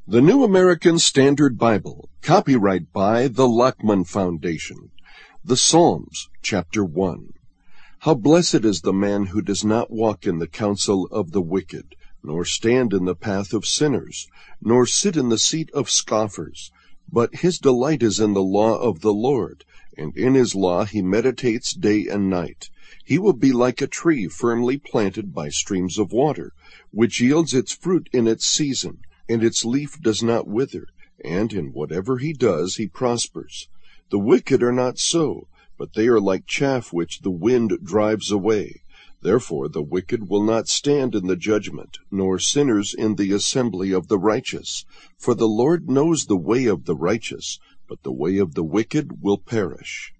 The New American Standard Bible, copyright by the Lockman Foundation. The Psalms, Chapter 1. How blessed is the man who does not walk in the counsel of the wicked, nor stand in the path of sinners, nor sit in the seat of scoffers. But his delight is in the law of the Lord, and in his law he meditates day and night. He will be like a tree firmly planted by streams of water, which yields its fruit in its season, and its leaf does not wither, and in whatever he does he prospers. The wicked are not so, but they are like chaff which the wind drives away. Therefore the wicked will not stand in the judgment, nor sinners in the assembly of the righteous. For the Lord knows the way of the righteous, but the way of the wicked will perish.